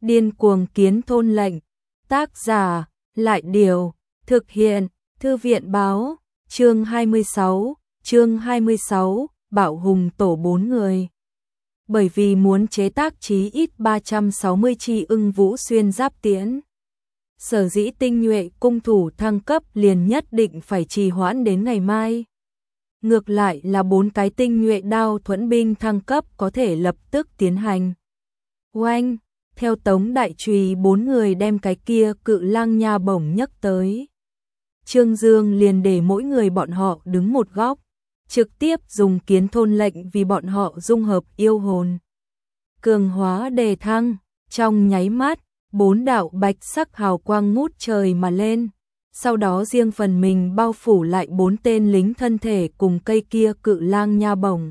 Điên cuồng kiến thôn lệnh. Tác giả, Lại Điều. Thực hiện, Thư viện Báo. Chương 26, Bạo Hùng tổ 4 người. Bởi vì muốn chế tác chí ít 360 chi ưng vũ xuyên giáp tiễn, sở dĩ tinh nhuệ cung thủ thăng cấp liền nhất định phải trì hoãn đến ngày mai. Ngược lại là 4 cái tinh nhuệ đao thuẫn binh thăng cấp có thể lập tức tiến hành. Oanh, theo Tống Đại Trùy 4 người đem cái kia cự lang nha bổng nhấc tới. Trương Dương liền để mỗi người bọn họ đứng một góc, trực tiếp dùng kiến thôn lệnh vì bọn họ dung hợp yêu hồn. Cường hóa đề thăng, trong nháy mắt, 4 đạo bạch sắc hào quang ngút trời mà lên, sau đó riêng phần mình bao phủ lại 4 tên lính thân thể cùng cây kia cự lang nha bổng.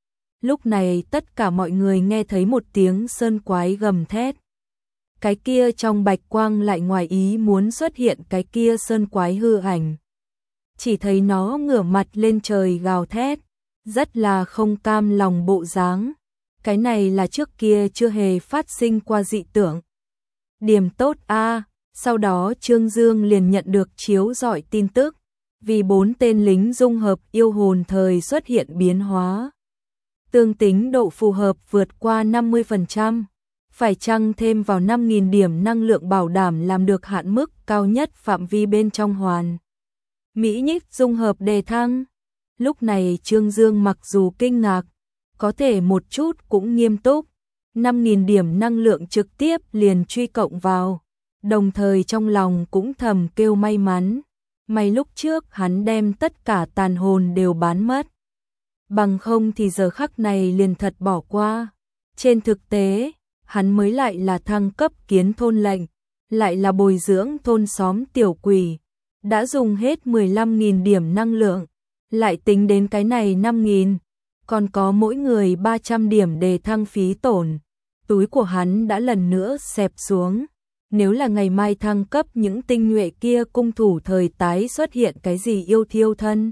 Lúc này tất cả mọi người nghe thấy một tiếng sơn quái gầm thét. Cái kia trong bạch quang lại ngoài ý muốn xuất hiện cái kia sơn quái hư ảnh. Chỉ thấy nó ngửa mặt lên trời gào thét, rất là không cam lòng bộ dáng. Cái này là trước kia chưa hề phát sinh qua dị tưởng. Điểm tốt a. Sau đó Trương Dương liền nhận được chiếu rọi tin tức, vì 4 tên lính dung hợp yêu hồn thời xuất hiện biến hóa. Tương tính độ phù hợp vượt qua 50%, phải chăng thêm vào 5.000 điểm năng lượng bảo đảm làm được hạn mức cao nhất phạm vi bên trong hoàn. Mỹ nhích dung hợp đề thăng. Lúc này Trương Dương mặc dù kinh ngạc, có thể một chút cũng nghiêm túc. 5.000 điểm năng lượng trực tiếp liền truy cộng vào, đồng thời trong lòng cũng thầm kêu may mắn. May lúc trước hắn đem tất cả tàn hồn đều bán mất. Bằng không thì giờ khắc này liền thật bỏ qua. Trên thực tế, hắn mới lại là thăng cấp kiến thôn lệnh, lại là bồi dưỡng thôn xóm tiểu quỷ. Đã dùng hết 15.000 điểm năng lượng, lại tính đến cái này 5.000, còn có mỗi người 300 điểm đề thăng phí tổn. Túi của hắn đã lần nữa xẹp xuống. Nếu là ngày mai thăng cấp những tinh nhuệ kia cung thủ thời tái xuất hiện cái gì yêu thiêu thân,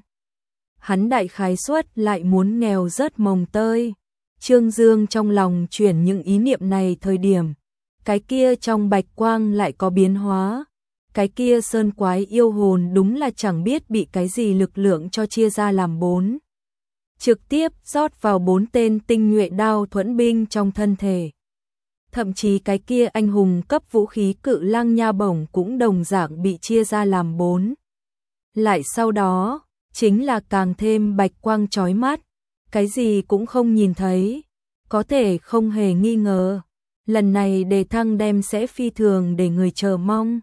hắn đại khái suất lại muốn nghèo rớt mồng tơi. Trương Dương trong lòng chuyển những ý niệm này thời điểm, cái kia trong bạch quang lại có biến hóa. Cái kia sơn quái yêu hồn đúng là chẳng biết bị cái gì lực lượng cho chia ra làm 4. Trực tiếp rót vào 4 tên tinh nhuệ đao thuẫn binh trong thân thể. Thậm chí cái kia anh hùng cấp vũ khí cự lang nha bổng cũng đồng dạng bị chia ra làm 4. Lại sau đó, chính là càng thêm bạch quang chói mắt, cái gì cũng không nhìn thấy, có thể không hề nghi ngờ. Lần này đề thăng đem sẽ phi thường để người chờ mong.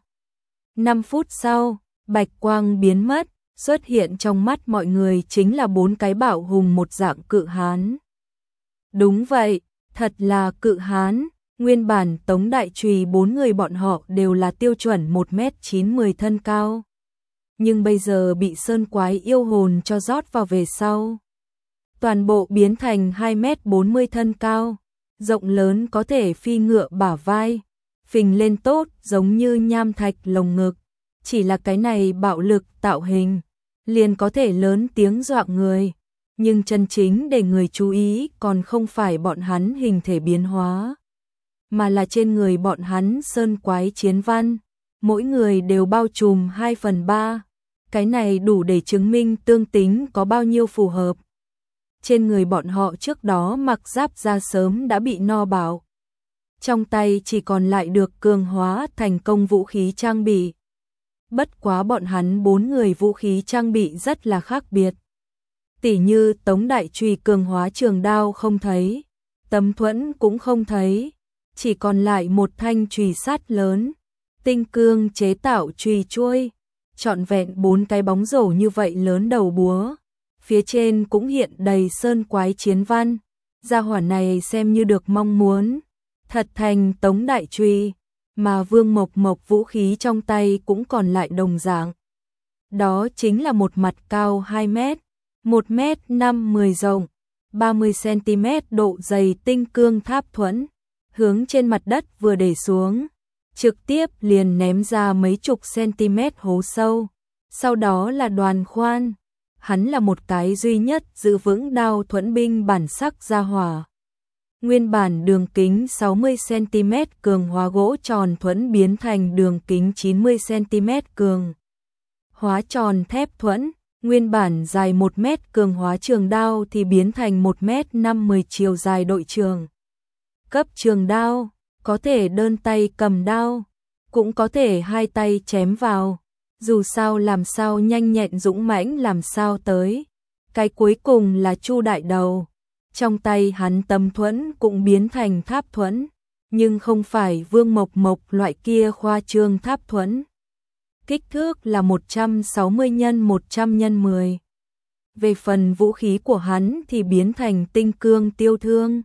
5 phút sau, bạch quang biến mất, xuất hiện trong mắt mọi người chính là 4 cái bạo hùng một dạng cự hán. Đúng vậy, thật là cự hán. Nguyên bản Tống Đại Trùy 4 người bọn họ đều là tiêu chuẩn 1m90 thân cao. Nhưng bây giờ bị sơn quái yêu hồn cho rót vào về sau, toàn bộ biến thành 2m40 thân cao, rộng lớn có thể phi ngựa bả vai, phình lên tốt giống như nham thạch lồng ngực. Chỉ là cái này bạo lực tạo hình, liền có thể lớn tiếng dọa người. Nhưng chân chính để người chú ý còn không phải bọn hắn hình thể biến hóa, mà là trên người bọn hắn sơn quái chiến văn, mỗi người đều bao trùm 2/3. Cái này đủ để chứng minh tương tính có bao nhiêu phù hợp. Trên người bọn họ trước đó mặc giáp da sớm đã bị no bạo, trong tay chỉ còn lại được cường hóa thành công vũ khí trang bị. Bất quá bọn hắn 4 người vũ khí trang bị rất là khác biệt. Tỉ như Tống Đại Trùy cường hóa trường đao không thấy, tấm thuẫn cũng không thấy, chỉ còn lại một thanh chùy sắt lớn, tinh cương chế tạo chùy chuôi, trọn vẹn 4 cái bóng rổ như vậy lớn đầu búa. Phía trên cũng hiện đầy sơn quái chiến văn, gia hỏa này xem như được mong muốn, thật thành Tống Đại Trùy, mà Vương Mộc Mộc vũ khí trong tay cũng còn lại đồng dạng. Đó chính là một mặt cao 2 mét, 1m50 rộng, 30cm độ dày tinh cương tháp thuẫn, hướng trên mặt đất vừa để xuống, trực tiếp liền ném ra mấy chục cm hố sâu. Sau đó là Đoàn Khoan, hắn là một cái duy nhất giữ vững đao thuẫn binh bản sắc gia hỏa. Nguyên bản đường kính 60cm cường hóa gỗ tròn thuẫn biến thành đường kính 90cm cường hóa tròn thép thuẫn. Nguyên bản dài 1 mét cường hóa trường đao thì biến thành 1m50 chiều dài đội trường. Cấp trường đao, có thể đơn tay cầm đao, cũng có thể hai tay chém vào. Dù sao làm sao nhanh nhẹn dũng mãnh làm sao tới. Cái cuối cùng là Chu Đại Đầu. Trong tay hắn tấm thuẫn cũng biến thành tháp thuẫn, nhưng không phải Vương Mộc Mộc loại kia khoa trương tháp thuẫn. Kích thước là 160 x 100 x 10. Về phần vũ khí của hắn thì biến thành tinh cương tiêu thương.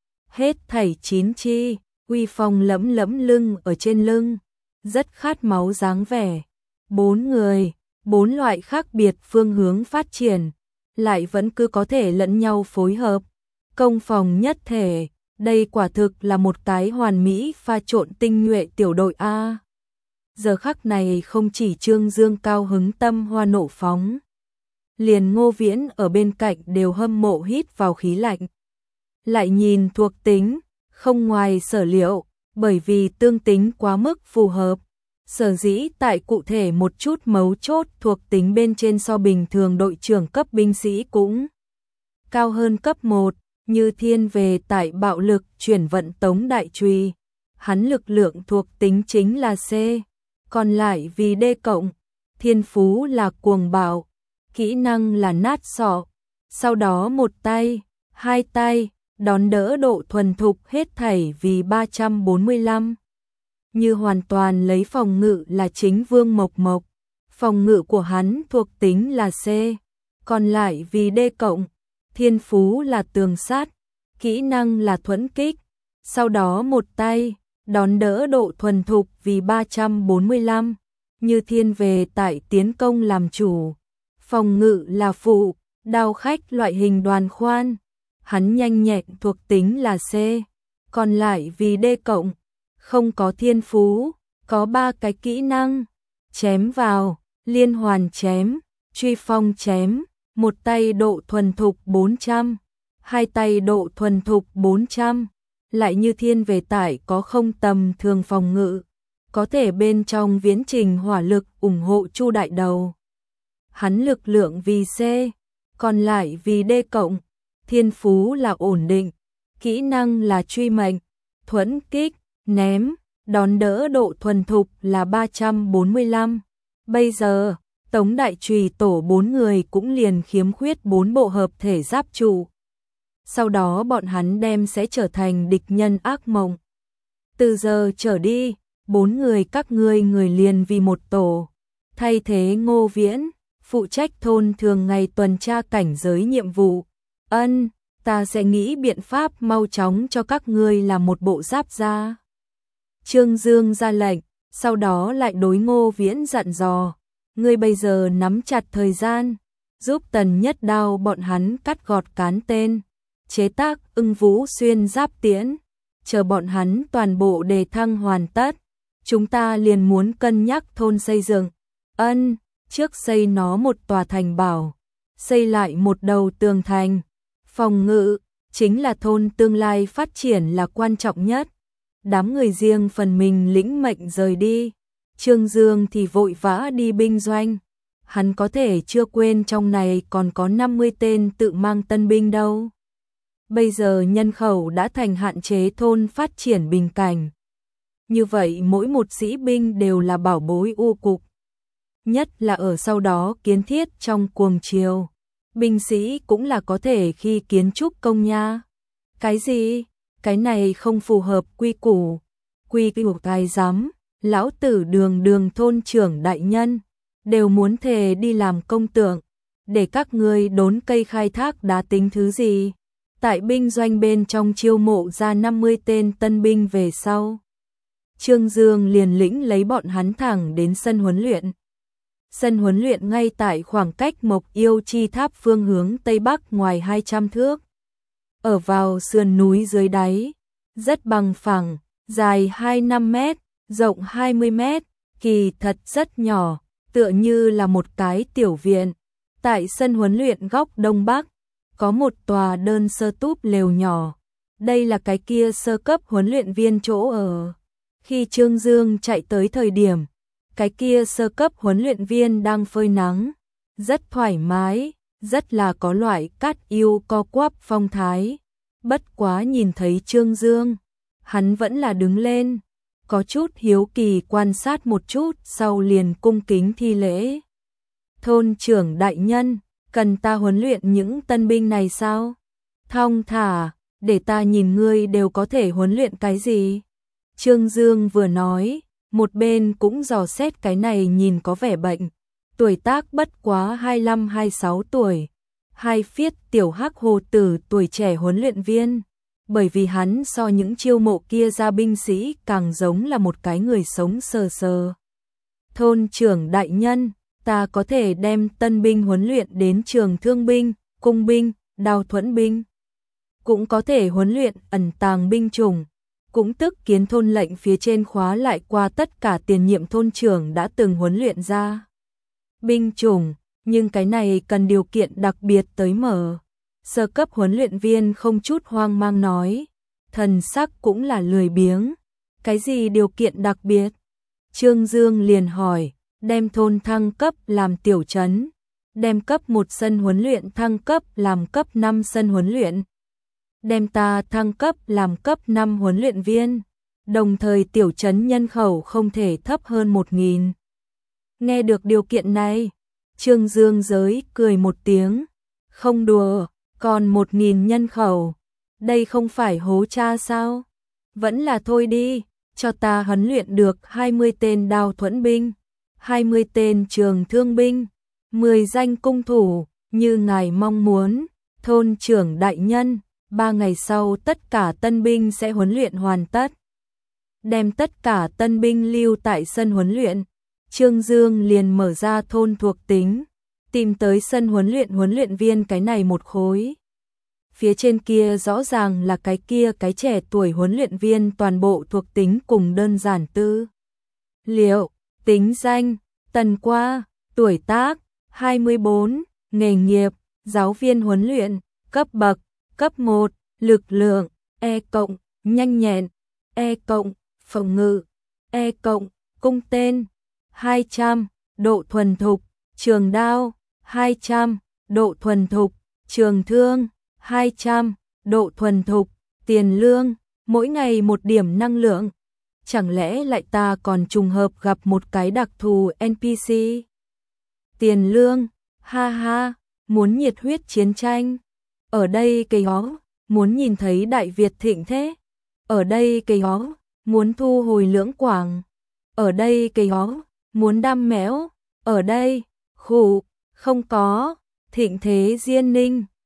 Hết thảy 9 chi, uy phong lẫm lẫm lưng ở trên lưng, rất khát máu dáng vẻ. 4 người, 4 loại khác biệt phương hướng phát triển, lại vẫn cứ có thể lẫn nhau phối hợp. Công phòng nhất thể, đây quả thực là một cái hoàn mỹ pha trộn tinh nhuệ tiểu đội A. Giờ khắc này không chỉ Trương Dương cao hứng tâm hoa nộ phóng, liền Ngô Viễn ở bên cạnh đều hâm mộ hít vào khí lạnh. Lại nhìn thuộc tính, không ngoài sở liệu, bởi vì tương tính quá mức phù hợp. Sở dĩ tại cụ thể một chút mấu chốt thuộc tính bên trên so bình thường đội trưởng cấp binh sĩ cũng cao hơn cấp 1, như thiên về tại bạo lực chuyển vận tống đại truy. Hắn lực lượng thuộc tính chính là C, còn lại vì D cộng, thiên phú là cuồng bạo, kỹ năng là nát sọ, sau đó một tay, hai tay, đón đỡ độ thuần thục hết thảy vì 345. Như hoàn toàn lấy phòng ngự là chính Vương Mộc Mộc, phòng ngự của hắn thuộc tính là C, còn lại vì D cộng, thiên phú là tường sát, kỹ năng là thuẫn kích, sau đó một tay, đón đỡ độ thuần thục vì 345, như thiên về tại tiến công làm chủ, phòng ngự là phụ, đao khách loại hình đoàn khoan, hắn nhanh nhẹn thuộc tính là C, còn lại vì D cộng, không có thiên phú, có 3 cái kỹ năng, chém vào, liên hoàn chém, truy phong chém, một tay độ thuần thục 400, hai tay độ thuần thục 400, lại như thiên về tải có không tầm thường phòng ngự, có thể bên trong viễn trình hỏa lực ủng hộ Chu Đại Đầu. Hắn lực lượng vì C, còn lại vì D cộng, thiên phú là ổn định, kỹ năng là truy mệnh, thuẫn kích, ném, đón đỡ độ thuần thục là 345. Bây giờ, Tống Đại Trùy tổ 4 người cũng liền khiếm khuyết 4 bộ hợp thể giáp trụ. Sau đó bọn hắn đem sẽ trở thành địch nhân ác mộng. Từ giờ trở đi, 4 người các ngươi người liền vì một tổ. Thay thế Ngô Viễn, phụ trách thôn thường ngày tuần tra cảnh giới nhiệm vụ. Ân, ta sẽ nghĩ biện pháp mau chóng cho các ngươi làm một bộ giáp ra. Trương Dương ra lệnh, sau đó lại đối Ngô Viễn dặn dò. Ngươi bây giờ nắm chặt thời gian, giúp Tần Nhất Đao bọn hắn cắt gọt cán tên, chế tác Ưng Vũ xuyên giáp tiễn, chờ bọn hắn toàn bộ đề thăng hoàn tất, chúng ta liền muốn cân nhắc thôn xây dựng. Ân, trước xây nó một tòa thành bảo, xây lại một đầu tường thành, phòng ngự, chính là thôn tương lai phát triển là quan trọng nhất. Đám người riêng phần mình lĩnh mệnh rời đi. Trương Dương thì vội vã đi binh doanh. Hắn có thể chưa quên trong này còn có 50 tên tự mang tân binh đâu. Bây giờ nhân khẩu đã thành hạn chế thôn phát triển bình cảnh. Như vậy mỗi một sĩ binh đều là bảo bối u cục. Nhất là ở sau đó kiến thiết trong cuồng triều. Binh sĩ cũng là có thể khi kiến trúc công nha. Cái gì? Cái này không phù hợp quy củ. Quy củ cái giám. Lão tử đường đường thôn trưởng đại nhân, đều muốn thề đi làm công tượng, để các ngươi đốn cây khai thác đá tính thứ gì. Tại binh doanh bên trong chiêu mộ ra 50 tên tân binh về sau. Trương Dương liền lĩnh lấy bọn hắn thẳng đến sân huấn luyện. Sân huấn luyện ngay tại khoảng cách Mộc Yêu Chi Tháp phương hướng Tây Bắc ngoài 200 thước. Ở vào sườn núi dưới đáy, rất bằng phẳng, dài 25 mét. Rộng 20 mét, kỳ thật rất nhỏ, tựa như là một cái tiểu viện. Tại sân huấn luyện góc đông bắc, có một tòa đơn sơ túp lều nhỏ. đây là cái kia sơ cấp huấn luyện viên chỗ ở. Khi Trương Dương chạy tới thời điểm, cái kia sơ cấp huấn luyện viên đang phơi nắng, rất thoải mái, rất là có loại cát yêu co quắp phong thái. Bất quá nhìn thấy Trương Dương, hắn vẫn là đứng lên, có chút hiếu kỳ quan sát một chút, sau liền cung kính thi lễ. Thôn trưởng đại nhân, cần ta huấn luyện những tân binh này sao? Thong thả, để ta nhìn ngươi đều có thể huấn luyện cái gì? Trương Dương vừa nói, một bên cũng dò xét cái này nhìn có vẻ bệnh, tuổi tác bất quá 25-26 tuổi, hai phiết tiểu hắc hồ tử tuổi trẻ huấn luyện viên, bởi vì hắn so những chiêu mộ kia ra binh sĩ càng giống là một cái người sống sờ sờ. Thôn trưởng đại nhân, ta có thể đem tân binh huấn luyện đến trường thương binh, cung binh, đao thuẫn binh, cũng có thể huấn luyện ẩn tàng binh chủng, cũng tức kiến thôn lệnh phía trên khóa lại qua tất cả tiền nhiệm thôn trưởng đã từng huấn luyện ra binh chủng, nhưng cái này cần điều kiện đặc biệt tới mở. Sơ cấp huấn luyện viên không chút hoang mang nói, thần sắc cũng là lười biếng. Cái gì điều kiện đặc biệt? Trương Dương liền hỏi, đem thôn thăng cấp làm tiểu trấn, đem cấp 1 sân huấn luyện thăng cấp làm cấp 5 sân huấn luyện, đem ta thăng cấp làm cấp 5 huấn luyện viên, đồng thời tiểu trấn nhân khẩu không thể thấp hơn 1.000. Nghe được điều kiện này, Trương Dương giới cười một tiếng, không đùa, còn 1.000 nhân khẩu, đây không phải hố cha sao? Vẫn là thôi đi, cho ta huấn luyện được 20 tên đao thuẫn binh, 20 tên trường thương binh, 10 danh cung thủ, như ngài mong muốn. Thôn trưởng đại nhân, 3 ngày sau tất cả tân binh sẽ huấn luyện hoàn tất. Đem tất cả tân binh lưu tại sân huấn luyện. Trương Dương liền mở ra thôn thuộc tính, tìm tới sân huấn luyện viên cái này một khối. Phía trên kia rõ ràng là cái kia cái trẻ tuổi huấn luyện viên toàn bộ thuộc tính cùng đơn giản tư liệu, tính danh, tần qua, tuổi tác, 24, nghề nghiệp, giáo viên huấn luyện, cấp bậc, cấp 1, lực lượng, E+, nhanh nhẹn, E+, phòng ngự, E+, cung tên, 200, độ thuần thục, trường đao, 200, độ thuần thục, trường thương, 200, độ thuần thục, tiền lương, mỗi ngày 1 điểm năng lượng. Chẳng lẽ lại ta còn trùng hợp gặp một cái đặc thù NPC? Tiền lương, ha ha, muốn nhiệt huyết chiến tranh. Ở đây cây hó, muốn nhìn thấy Đại Việt thịnh thế. Ở đây cây hó, muốn thu hồi Lưỡng Quảng. Ở đây cây hó, muốn đam mẽo. Ở đây, khủ, không có, thịnh thế Diên Ninh.